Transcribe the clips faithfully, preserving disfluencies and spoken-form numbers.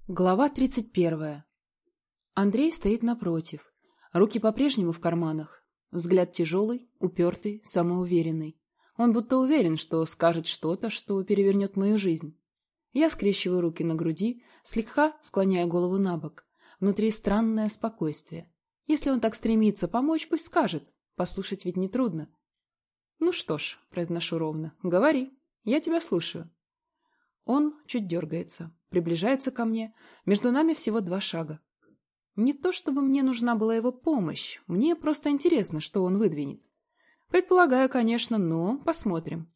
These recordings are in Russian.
Глава тридцать первая. Андрей стоит напротив. Руки по-прежнему в карманах. Взгляд тяжелый, упертый, самоуверенный. Он будто уверен, что скажет что-то, что перевернет мою жизнь. Я скрещиваю руки на груди, слегка склоняя голову на бок. Внутри странное спокойствие. Если он так стремится помочь, пусть скажет. Послушать ведь нетрудно. «Ну что ж», — произношу ровно, — «говори, я тебя слушаю». Он чуть дергается, приближается ко мне. Между нами всего два шага. Не то чтобы мне нужна была его помощь, мне просто интересно, что он выдвинет. Предполагаю, конечно, но посмотрим.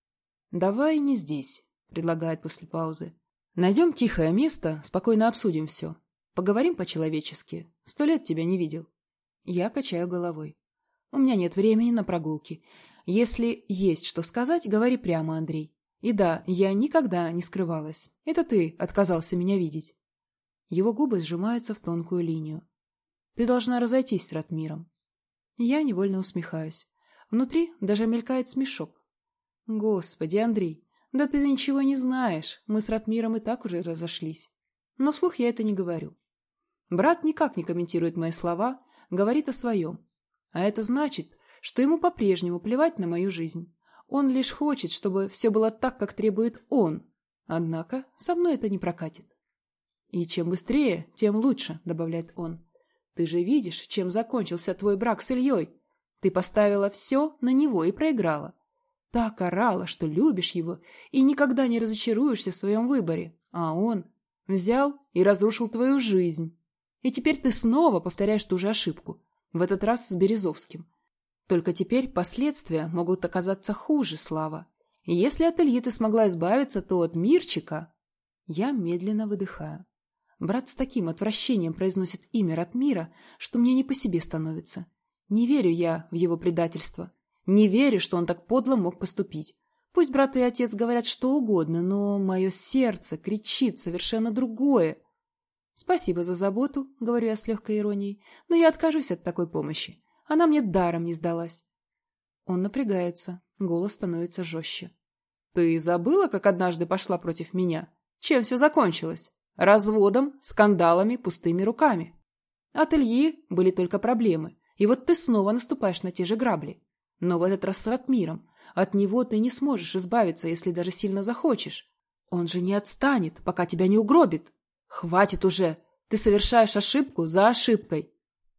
«Давай не здесь», — предлагает после паузы. «Найдем тихое место, спокойно обсудим все. Поговорим по-человечески. Сто лет тебя не видел». Я качаю головой. «У меня нет времени на прогулки. Если есть что сказать, говори прямо, Андрей. И да, я никогда не скрывалась. Это ты отказался меня видеть». Его губы сжимаются в тонкую линию. «Ты должна разойтись с Ратмиром». Я невольно усмехаюсь. Внутри даже мелькает смешок. «Господи, Андрей, да ты ничего не знаешь. Мы с Ратмиром и так уже разошлись». Но вслух я это не говорю. Брат никак не комментирует мои слова, говорит о своем. А это значит, что ему по-прежнему плевать на мою жизнь. Он лишь хочет, чтобы все было так, как требует он. Однако со мной это не прокатит. «И чем быстрее, тем лучше», — добавляет он. «Ты же видишь, чем закончился твой брак с Ильей. Ты поставила все на него и проиграла. Так орала, что любишь его и никогда не разочаруешься в своем выборе. А он взял и разрушил твою жизнь. И теперь ты снова повторяешь ту же ошибку, в этот раз с Березовским. Только теперь последствия могут оказаться хуже, Слава. И если от Ильи ты смогла избавиться, то от Мирчика...» Я медленно выдыхаю. Брат с таким отвращением произносит имя Ратмира, что мне не по себе становится. Не верю я в его предательство. Не верю, что он так подло мог поступить. Пусть брат и отец говорят что угодно, но мое сердце кричит совершенно другое. «Спасибо за заботу», — говорю я с легкой иронией, — «но я откажусь от такой помощи. Она мне даром не сдалась». Он напрягается, голос становится жестче. «Ты забыла, как однажды пошла против меня? Чем все закончилось? Разводом, скандалами, пустыми руками. От Ильи были только проблемы, и вот ты снова наступаешь на те же грабли. Но в этот раз с Ратмиром. От него ты не сможешь избавиться, если даже сильно захочешь. Он же не отстанет, пока тебя не угробит. Хватит уже! Ты совершаешь ошибку за ошибкой».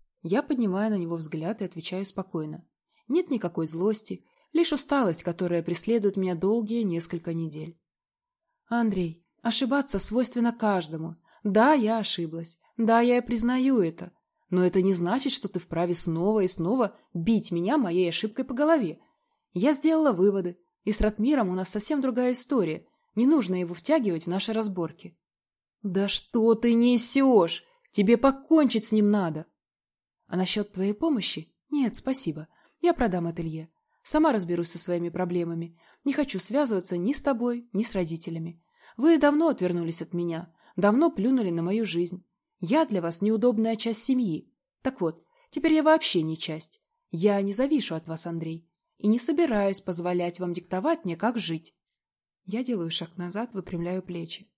Я поднимаю на него взгляд и отвечаю спокойно. Нет никакой злости, лишь усталость, которая преследует меня долгие несколько недель. «Андрей, ошибаться свойственно каждому. Да, я ошиблась. Да, я и признаю это. Но это не значит, что ты вправе снова и снова бить меня моей ошибкой по голове. Я сделала выводы, и с Ратмиром у нас совсем другая история. Не нужно его втягивать в наши разборки». «Да что ты несешь? Тебе покончить с ним надо». «А насчет твоей помощи? Нет, спасибо. Я продам ателье. Сама разберусь со своими проблемами. Не хочу связываться ни с тобой, ни с родителями. Вы давно отвернулись от меня, давно плюнули на мою жизнь. Я для вас неудобная часть семьи. Так вот, теперь я вообще не часть. Я не завишу от вас, Андрей, и не собираюсь позволять вам диктовать мне, как жить». Я делаю шаг назад, выпрямляю плечи.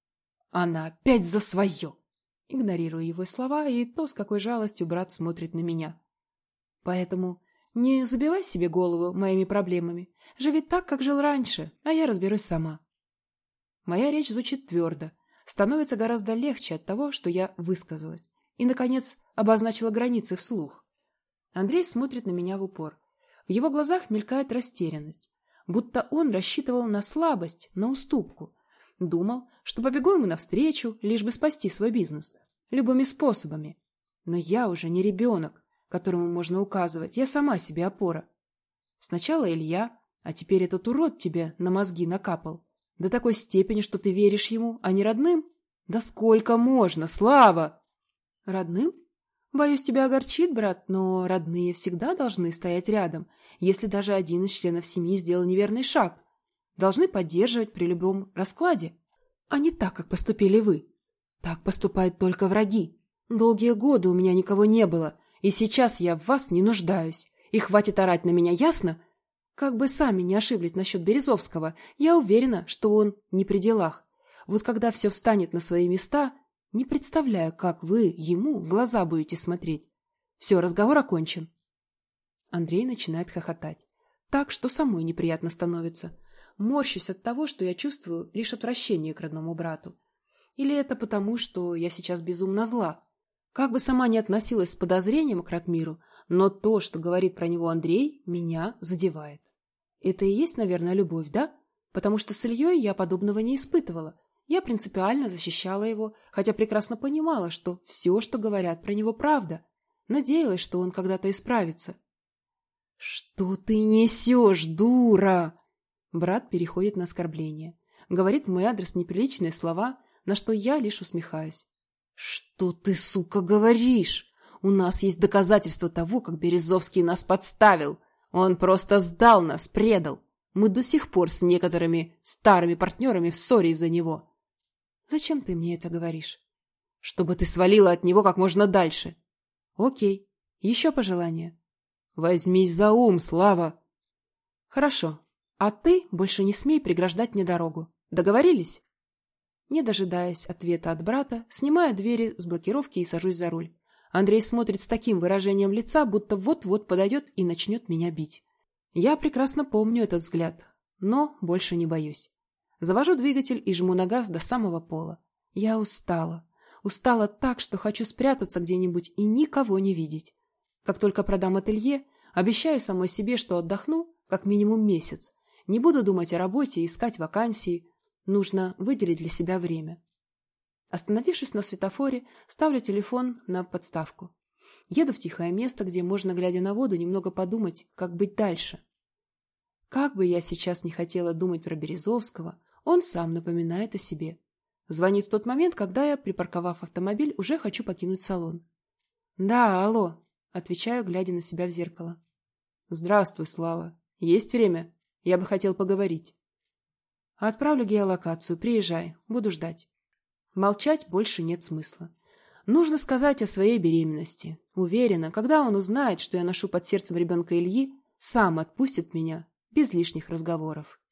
«Она опять за свое!» Игнорирую его слова и то, с какой жалостью брат смотрит на меня. «Поэтому не забивай себе голову моими проблемами. Живи так, как жил раньше, а я разберусь сама». Моя речь звучит твердо, становится гораздо легче от того, что я высказалась и, наконец, обозначила границы вслух. Андрей смотрит на меня в упор. В его глазах мелькает растерянность, будто он рассчитывал на слабость, на уступку. Думал, что побегу ему навстречу, лишь бы спасти свой бизнес. Любыми способами. Но я уже не ребенок, которому можно указывать. Я сама себе опора. Сначала Илья, а теперь этот урод тебе на мозги накапал. До такой степени, что ты веришь ему, а не родным? Да сколько можно, Слава! Родным? Боюсь, тебя огорчит, брат, но родные всегда должны стоять рядом, если даже один из членов семьи сделал неверный шаг. Должны поддерживать при любом раскладе, а не так, как поступили вы. Так поступают только враги. Долгие годы у меня никого не было, и сейчас я в вас не нуждаюсь. И хватит орать на меня, ясно? Как бы сами не ошиблись насчет Березовского, я уверена, что он не при делах. Вот когда все встанет на свои места, Не представляю, как вы ему в глаза будете смотреть. Все, разговор окончен. Андрей начинает хохотать. Так, что самой неприятно становится. Морщусь от того, что я чувствую лишь отвращение к родному брату. Или это потому, что я сейчас безумно зла? Как бы сама ни относилась с подозрением к Ратмиру, но то, что говорит про него Андрей, меня задевает. Это и есть, наверное, любовь, да? Потому что с Ильей я подобного не испытывала. Я принципиально защищала его, хотя прекрасно понимала, что все, что говорят про него, правда. Надеялась, что он когда-то исправится. «Что ты несешь, дура?» Брат переходит на оскорбление. Говорит в мой адрес неприличные слова, на что я лишь усмехаюсь. «Что ты, сука, говоришь? У нас есть доказательства того, как Березовский нас подставил. Он просто сдал нас, предал. Мы до сих пор с некоторыми старыми партнерами в ссоре из-за него». «Зачем ты мне это говоришь?» «Чтобы ты свалила от него как можно дальше». «Окей. Еще пожелание?» «Возьмись за ум, Слава!» «Хорошо. А ты больше не смей преграждать мне дорогу. Договорились?» Не дожидаясь ответа от брата, снимаю двери с блокировки и сажусь за руль. Андрей смотрит с таким выражением лица, будто вот-вот подойдет и начнет меня бить. Я прекрасно помню этот взгляд, но больше не боюсь. Завожу двигатель и жму на газ до самого пола. Я устала. Устала так, что хочу спрятаться где-нибудь и никого не видеть. Как только продам ателье, обещаю самой себе, что отдохну как минимум месяц. Не буду думать о работе и искать вакансии. Нужно выделить для себя время. Остановившись на светофоре, ставлю телефон на подставку. Еду в тихое место, где можно, глядя на воду, немного подумать, как быть дальше. Как бы я сейчас не хотела думать про Березовского, он сам напоминает о себе. Звонит в тот момент, когда я, припарковав автомобиль, уже хочу покинуть салон. «Да, алло», — отвечаю, глядя на себя в зеркало. «Здравствуй, Слава. Есть время? Я бы хотел поговорить». «Отправлю геолокацию. Приезжай. Буду ждать». Молчать больше нет смысла. Нужно сказать о своей беременности. Уверена, когда он узнает, что я ношу под сердцем ребенка Ильи, сам отпустит меня без лишних разговоров.